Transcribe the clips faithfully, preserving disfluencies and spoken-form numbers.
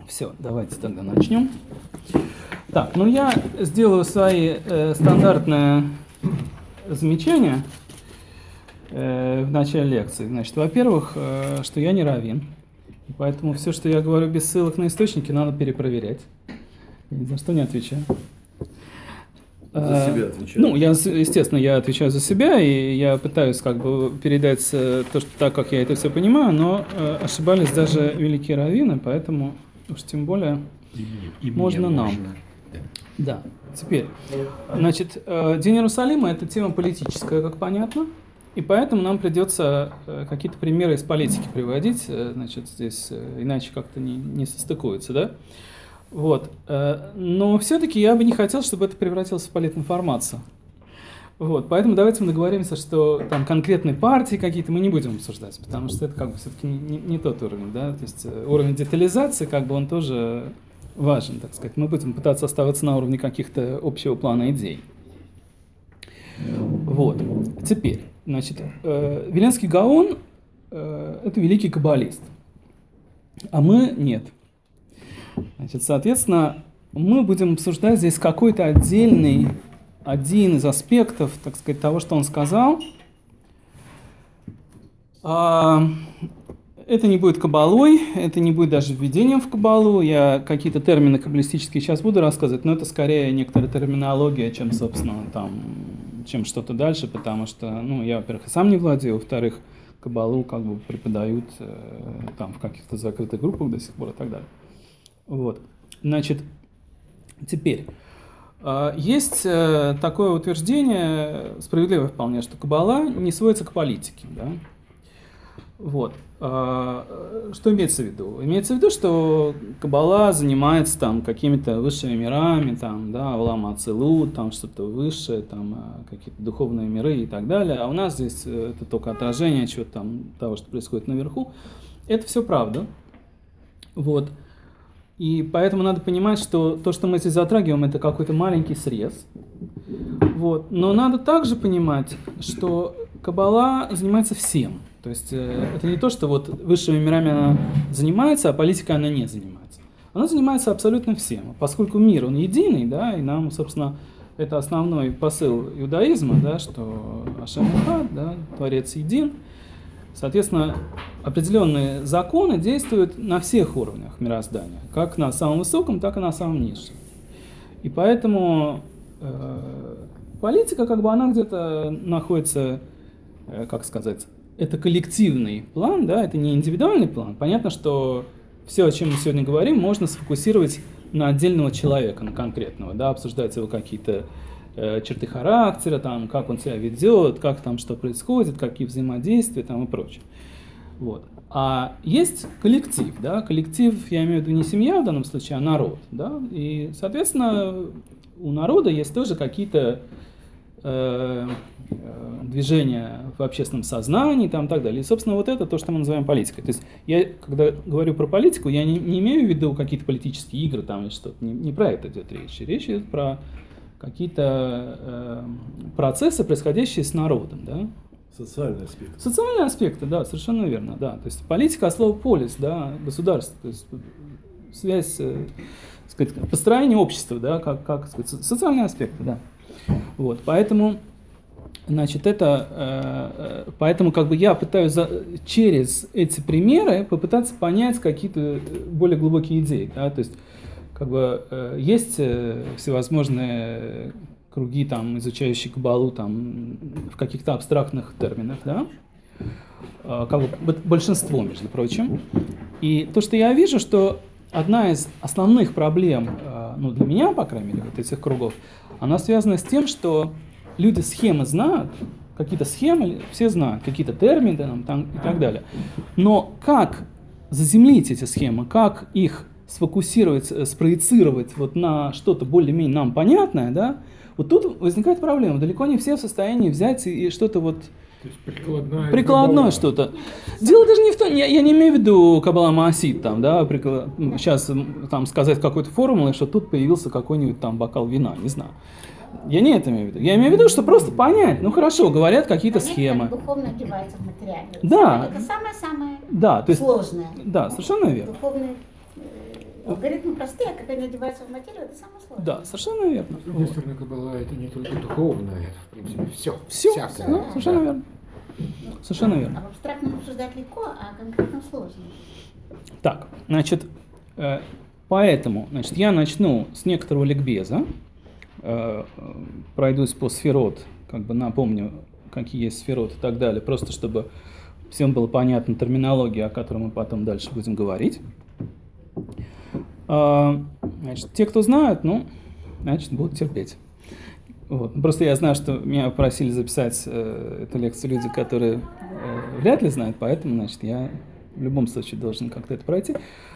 Все, давайте тогда начнем. Так, ну я сделаю свои э, стандартные замечания э, в начале лекции. Значит, во-первых, э, что я не раввин, поэтому все, что я говорю без ссылок на источники, надо перепроверять. Я ни за что не отвечаю. За себя отвечаю. Ну, я, естественно, я отвечаю за себя, и я пытаюсь как бы передать то, что так, как я это все понимаю, но э, ошибались даже великие раввины, поэтому уж тем более и мне, и можно нам. Можно. Да. Теперь, значит, э, День Иерусалима – это тема политическая, как понятно, и поэтому нам придется э, какие-то примеры из политики приводить, э, значит, здесь э, иначе как-то не, не состыкуется, да? Вот. Но все-таки я бы не хотел, чтобы это превратилось в политинформацию. Вот. Поэтому давайте мы договоримся, что там конкретные партии какие-то мы не будем обсуждать, потому что это как бы все-таки не, не, не тот уровень, да, то есть уровень детализации, как бы он тоже важен, так сказать. Мы будем пытаться оставаться на уровне каких-то общего плана идей. Вот. Теперь, значит, Виленский Гаон – это великий каббалист, а мы нет. Значит, соответственно, мы будем обсуждать здесь какой-то отдельный, один из аспектов, так сказать, того, что он сказал. Это не будет каббалой, это не будет даже введением в каббалу. Я какие-то термины каббалистические сейчас буду рассказывать, но это скорее некоторая терминология, чем, собственно, там, чем что-то дальше, потому что, ну, я, во-первых, и сам не владею, во-вторых, каббалу как бы преподают там в каких-то закрытых группах до сих пор и так далее. Вот, значит, теперь, есть такое утверждение, справедливое вполне, что каббала не сводится к политике, да? Вот, что имеется в виду? Имеется в виду, что каббала занимается там какими-то высшими мирами, там, да, Авлам Ацилут, там что-то высшее, там какие-то духовные миры и так далее, а у нас здесь это только отражение чего-то там, того, что происходит наверху. Это все правда, вот. И поэтому надо понимать, что то, что мы здесь затрагиваем, это какой-то маленький срез. Вот. Но надо также понимать, что каббала занимается всем. То есть э, это не то, что вот высшими мирами она занимается, а политикой она не занимается. Она занимается абсолютно всем. Поскольку мир, он единый, да, и нам, собственно, это основной посыл иудаизма, да, что Ашем Эхад, да, Творец един. Соответственно, определенные законы действуют на всех уровнях мироздания, как на самом высоком, так и на самом низшем. И поэтому э, политика, как бы, она где-то находится, э, как сказать, это коллективный план, да, это не индивидуальный план. Понятно, что все, о чем мы сегодня говорим, можно сфокусировать на отдельного человека, на конкретного, да, обсуждать его какие-то черты характера, там, как он себя ведет, как там что происходит, какие взаимодействия там, и прочее. Вот. А есть коллектив, да, коллектив, я имею в виду не семья в данном случае, а народ, да, и, соответственно, у народа есть тоже какие-то э, э, движения в общественном сознании, там, и так далее. И, собственно, вот это то, что мы называем политикой. То есть я, когда говорю про политику, я не, не имею в виду какие-то политические игры там или что-то, не, не про это идет речь. Речь идет про какие-то э, процессы, происходящие с народом, да? Социальные аспекты. Социальные аспекты, да, совершенно верно, да. То есть политика от слова полис, да, государство, то есть связь, э, сказать, построение общества, да, как, как сказать, социальные аспекты, да. Вот, поэтому, значит, это, э, поэтому как бы я пытаюсь за, через эти примеры попытаться понять какие-то более глубокие идеи, да, то есть как бы э, есть э, всевозможные круги, там, изучающие каббалу там, в каких-то абстрактных терминах, да? э, как бы большинство, между прочим. И то, что я вижу, что одна из основных проблем, э, ну, для меня, по крайней мере, вот этих кругов, она связана с тем, что люди схемы знают, какие-то схемы все знают, какие-то термины там, там, и так далее. Но как заземлить эти схемы, как их сфокусировать, спроецировать вот на что-то более-менее нам понятное, да, вот тут возникает проблема. Далеко не все в состоянии взять и, и что-то вот... То есть прикладное, прикладное что-то. Дело даже не в том, я, я не имею в виду Каббала Маасит, там, да, приклад, сейчас там сказать какой-то формулой, что тут появился какой-нибудь там бокал вина, не знаю. Я не это имею в виду. Я имею в виду, что просто понять, ну хорошо, говорят какие-то схемы. Духовно одевается в материальную. Да. Это самое-самое да, то есть, сложное. Да, совершенно верно. Духовный Алгоритмы простые, а когда они одеваются в материю, это самое сложное. Да, совершенно верно. С другой стороны, Каббала это не только духовное, это, в принципе, все. Все, всякое. да, совершенно верно. Совершенно верно. А в абстрактном обсуждать легко, а конкретно сложно. Так, значит, э, поэтому, значит, я начну с некоторого ликбеза, э, пройдусь по сферот, как бы напомню, какие есть сферот и так далее, просто чтобы всем было понятна терминология, о которой мы потом дальше будем говорить. Э, значит, те, кто знают, ну, значит, будут терпеть. Вот. Просто я знаю, что меня просили записать э, эту лекцию люди, которые э, вряд ли знают, поэтому, значит, я в любом случае должен как-то это пройти.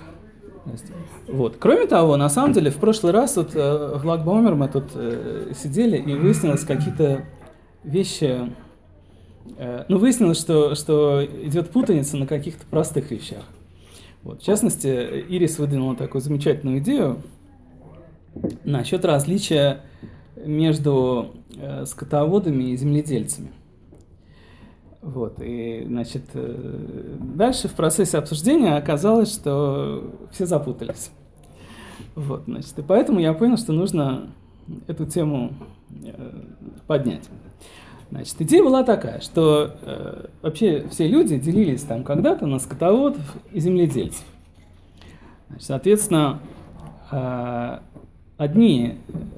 Вот. Кроме того, на самом деле, в прошлый раз вот, э, в Лагбаумер мы тут э, сидели, и выяснилось какие-то вещи. Э, ну, выяснилось, что, что идет путаница на каких-то простых вещах. Вот. В частности, Ирис выдвинула такую замечательную идею насчет различия между э, скотоводами и земледельцами. Вот, и, значит, э, дальше в процессе обсуждения оказалось, что все запутались. Вот, значит, и поэтому я понял, что нужно эту тему э, поднять. Значит, идея была такая, что э, вообще все люди делились там когда-то на скотоводов и земледельцев. Значит, соответственно, э, одни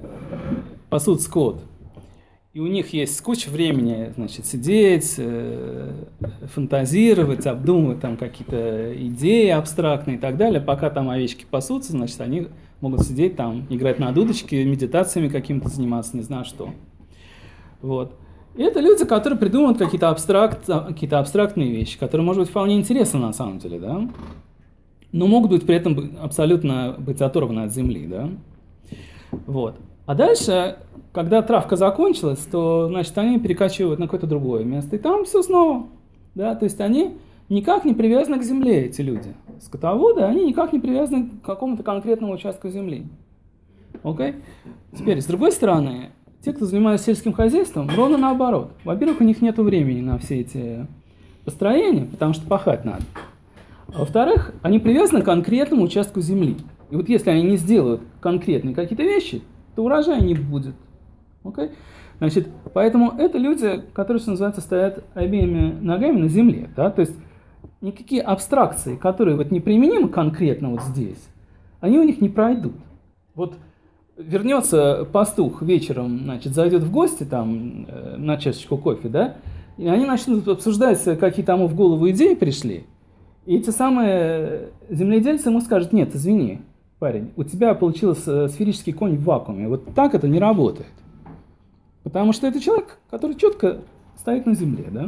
пасут скот, и у них есть куча времени, значит, сидеть, э, фантазировать, обдумывать там какие-то идеи абстрактные и так далее. Пока там овечки пасутся, значит, они могут сидеть там, играть на дудочке, медитациями какими-то заниматься, не знаю что. Вот. И это люди, которые придумывают какие-то, абстракт, какие-то абстрактные вещи, которые, может быть, вполне интересны на самом деле, да? Но могут быть при этом абсолютно быть оторваны от земли, да? Вот. А дальше, когда травка закончилась, то, значит, они перекачивают на какое-то другое место, и там все снова, да, то есть они никак не привязаны к земле, эти люди. Скотоводы, они никак не привязаны к какому-то конкретному участку земли. Окей? Теперь, с другой стороны, те, кто занимается сельским хозяйством, ровно наоборот. Во-первых, у них нет времени на все эти построения, потому что пахать надо. А во-вторых, они привязаны к конкретному участку земли. И вот если они не сделают конкретные какие-то вещи, то урожая не будет. Okay? Значит, поэтому это люди, которые, что называется, стоят обеими ногами на земле. Да? То есть никакие абстракции, которые вот неприменимы конкретно вот здесь, они у них не пройдут. Вот вернется пастух вечером, значит, зайдет в гости там, э, на чашечку кофе, да, и они начнут обсуждать, какие тому в голову идеи пришли, и эти самые земледельцы ему скажут: нет, извини, парень, у тебя получился сферический конь в вакууме. Вот так это не работает. Потому что это человек, который четко стоит на земле, да?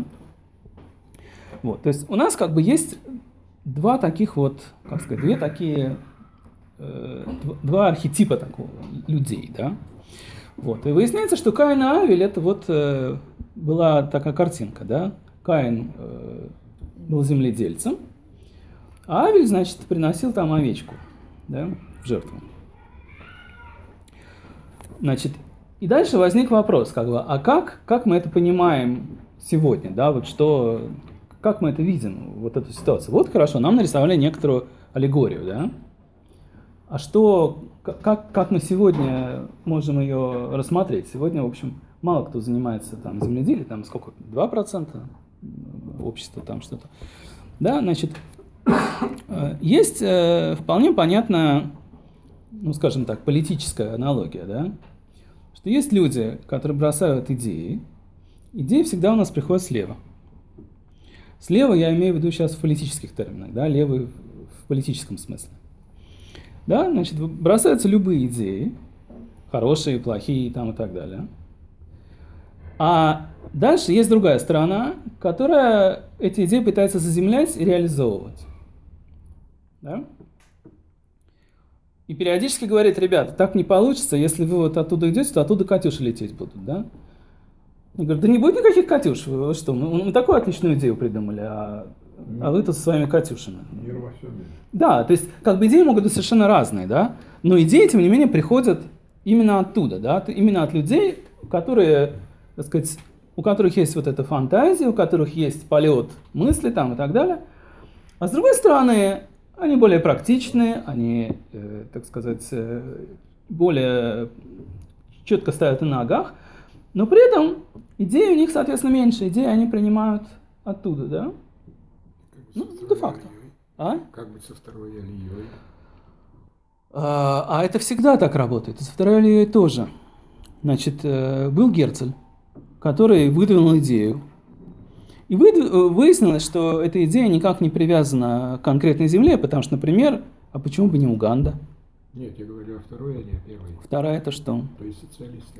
Вот, то есть у нас как бы есть два таких вот, как сказать, две такие, э, два архетипа такого людей, да? Вот, и выясняется, что Каин и Авель — это вот э, была такая картинка, да? Каин э, был земледельцем, а Авель, значит, приносил там овечку, да, в жертву. Значит, и дальше возник вопрос, как бы, а как, как мы это понимаем сегодня, да, вот что, как мы это видим, вот эту ситуацию? Вот хорошо, нам нарисовали некоторую аллегорию, да, а что, как, как мы сегодня можем ее рассмотреть? Сегодня, в общем, мало кто занимается там земледелием, там сколько, два процента общества, там что-то, да, значит, есть э, вполне понятная, ну, скажем так, политическая аналогия, да, что есть люди, которые бросают идеи, идеи всегда у нас приходят слева. Слева я имею в виду сейчас в политических терминах, да, левый в политическом смысле. Да, значит, бросаются любые идеи, хорошие, плохие там и так далее. А дальше есть другая сторона, которая эти идеи пытается заземлять и реализовывать. Да? И периодически говорит: ребята, так не получится, если вы вот оттуда идете, то оттуда катюши лететь будут, да? Я говорю: да не будет никаких катюш, вы что, мы, мы такую отличную идею придумали, а, а вы тут со своими катюшами. Да, то есть как бы идеи могут быть совершенно разные, да? Но идеи, тем не менее, приходят именно оттуда, да? Именно от людей, которые, так сказать, у которых есть вот эта фантазия, у которых есть полет мысли там и так далее. А с другой стороны, Они более практичные, они, э, так сказать, э, более четко стоят на ногах, но при этом идеи у них, соответственно, меньше, идеи они принимают оттуда, да? Ну, де-факто. А? Как быть со второй алией? А, а это всегда так работает, и со второй алией тоже. Значит, э, был Герцель, который выдвинул идею. И выяснилось, что эта идея никак не привязана к конкретной земле, потому что, например, а почему бы не Уганда? Нет, я говорю о второй, а не о первой. Вторая это что? То есть социалисты.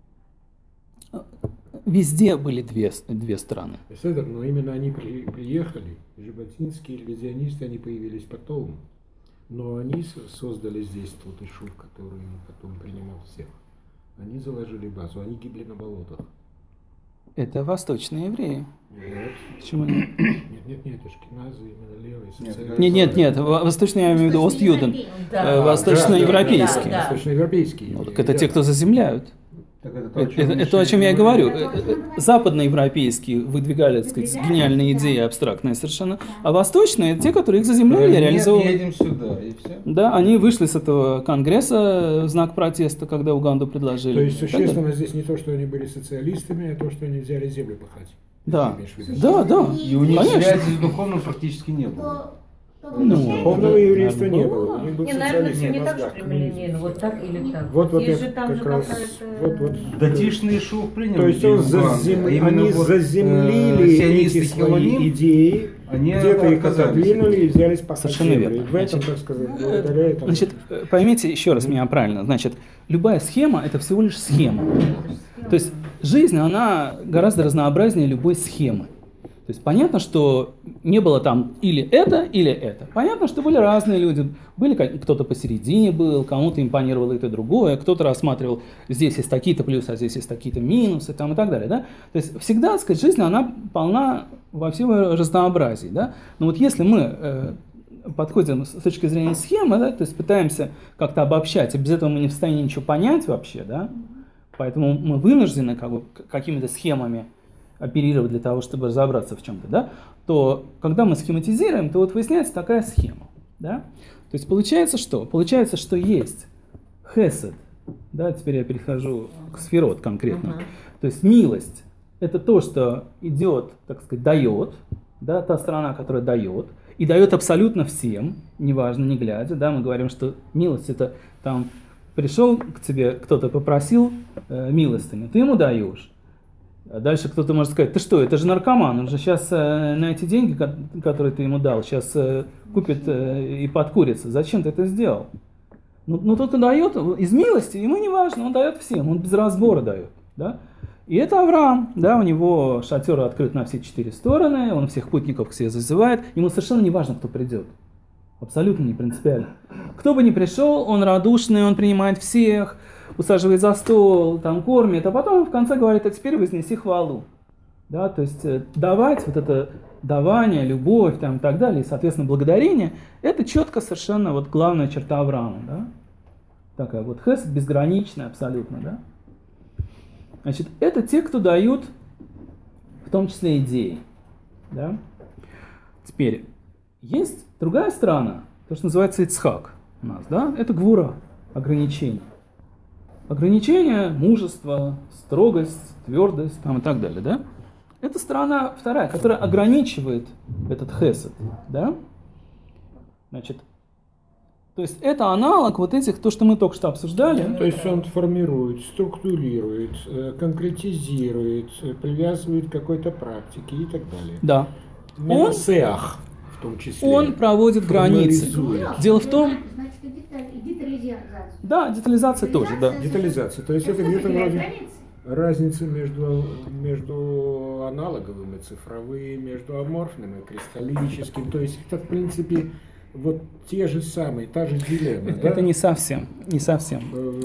Везде были две, две страны. Седер, но именно они при, приехали, жаботинские ревизионисты, они появились потом. Но они создали здесь тот ишув, который потом принимал всех. Они заложили базу, они гибли на болотах. Это восточные евреи. Нет. Почему нет? Нет, нет, нет, ашкеназы, именно левые, социалисты. Нет, нет, нет, восточные, я имею в виду Ост-Юден. Да. Восточноевропейские. Да, да, да. Восточноевропейские. Ну, так это те, кто заземляют. Так это Это, это- это то, о чем я и говорю. Западноевропейские выдвигали, так сказать, гениальные идеи, абстрактные совершенно, а восточные – те, которые их заземляли и реализовывали. Едем сюда, и все. Да, они вышли с этого конгресса в знак протеста, когда Уганду предложили. То есть И так далее. существенно здесь не то, что они были социалистами, а то, что они взяли землю пахать. Да, Ты имеешь в виду? да, да. И у них Конечно. связи с духовным практически не было. То- то Ну, получается, Духовного еврейства не было. было. У них был Не, наверное, социализм. не так же мозгах, прямолинейно, вот так или так. Вот, вот Есть я же там как же раз, какая-то... вот, вот. Датишный шов принял. То есть идею он Уганды, зазем- а именно они вот, заземлили э, эти сионисты свои Хилоним, идеи, они где-то их отказались. отодвинули и взялись пахать Совершенно землю. верно. И в этом, Значит, так сказать, благодаря этому. Значит, э, поймите еще раз меня правильно. Значит, любая схема – это всего лишь схема. То есть жизнь, она гораздо разнообразнее любой схемы. То есть понятно, что не было там или это, или это. Понятно, что были разные люди. Были как- кто-то посередине был, кому-то импонировало это другое, кто-то рассматривал, здесь есть такие-то плюсы, а здесь есть такие-то минусы, там, и так далее. Да? То есть всегда, так сказать, жизнь, она полна во всем разнообразии. Да? Но вот если мы э, подходим с точки зрения схемы, да, то есть пытаемся как-то обобщать, и без этого мы не в состоянии ничего понять вообще, да? Поэтому мы вынуждены как бы, к- какими-то схемами оперировать для того, чтобы разобраться в чем-то, да, то когда мы схематизируем, то вот выясняется такая схема. Да? То есть получается что? Получается, что есть хесед, да, теперь я перехожу к сферот конкретно, Мгм. то есть милость – это то, что идет, так сказать, дает, да, та сторона, которая дает, и дает абсолютно всем, неважно, не глядя, да, мы говорим, что милость – это там пришел к тебе, кто-то попросил э, милостыню, ты ему даешь. А дальше кто-то может сказать, ты что, это же наркоман, он же сейчас э, на эти деньги, ко- которые ты ему дал, сейчас э, купит э, и подкурится. Зачем ты это сделал? Ну, ну тот, кто дает, из милости, ему не важно, он дает всем, он без разбора дает. Да? И это Авраам, да, у него шатер открыт на все четыре стороны, он всех путников к себе зазывает, ему совершенно не важно, кто придет. Абсолютно не принципиально. Кто бы ни пришел, он радушный, он принимает всех, усаживает за стол, там кормит, а потом в конце говорит, а теперь вознеси хвалу. Да, то есть э, давать, вот это давание, любовь там, и так далее, и, соответственно, благодарение, это четко совершенно вот главная черта Авраама. Да? Такая вот хесед безграничная абсолютно. Да? Значит, это те, кто дают в том числе идеи. Да? Теперь, есть другая сторона, то, что называется Ицхак у нас, да? Это гвура, ограничение. Ограничение, мужество, строгость, твердость там, и так далее, да? Это сторона вторая, которая ограничивает этот хесед, да? Значит, то есть это аналог вот этих, то, что мы только что обсуждали. То есть он формирует, структурирует, э, конкретизирует, э, привязывает к какой-то практике и так далее. Да. Он, Сеах в том числе. он проводит границы. Формализует. Дело в том, Значит, деталь- детализация. да, детализация тоже, да. Детализация. То есть это Это где-то определяет вроде границы. разница между, между аналоговым и цифровым, между аморфным и кристаллическим. То есть это, в принципе, вот те же самые, та же дилемма. Это, да? это не совсем, не совсем.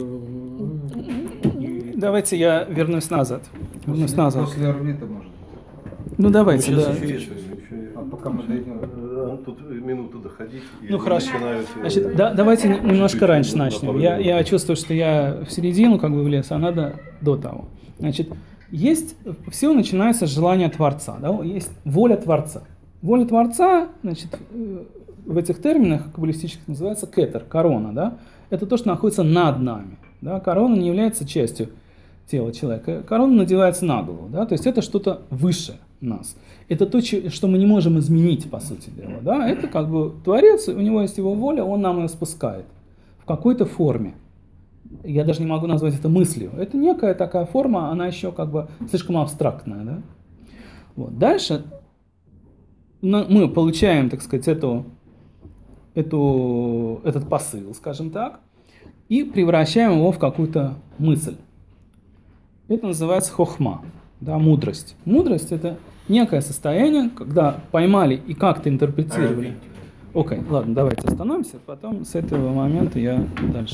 Э, Давайте я вернусь назад. Вернусь назад. После орбита может. Ну давайте, Сейчас да. еще есть, еще- А пока мы дойдем. Э, Тут минуту доходить. и Ну они хорошо. начинают, э, Значит, да, давайте чуть-чуть немножко раньше на начнем. пару Я, минут. я чувствую, что я в середину как бы влез, а надо до того. Значит, есть, все начинается с желания Творца, да? Есть воля Творца. Воля Творца, значит, э, в этих терминах каббалистических называется кетер, корона, да? Это то, что находится над нами, да? Корона не является частью тела человека, корона надевается на голову, да? То есть это что-то выше нас. Это то, что мы не можем изменить, по сути дела, да? Это как бы Творец, у него есть его воля, он нам ее спускает в какой-то форме. Я даже не могу назвать это мыслью. Это некая такая форма, она еще как бы слишком абстрактная, да? Вот. Дальше мы получаем, так сказать, эту, эту, этот посыл, скажем так, и превращаем его в какую-то мысль. Это называется хохма, да, мудрость. Мудрость – это некое состояние, когда поймали и как-то интерпретировали. Окей, ладно, давайте остановимся, потом с этого момента я дальше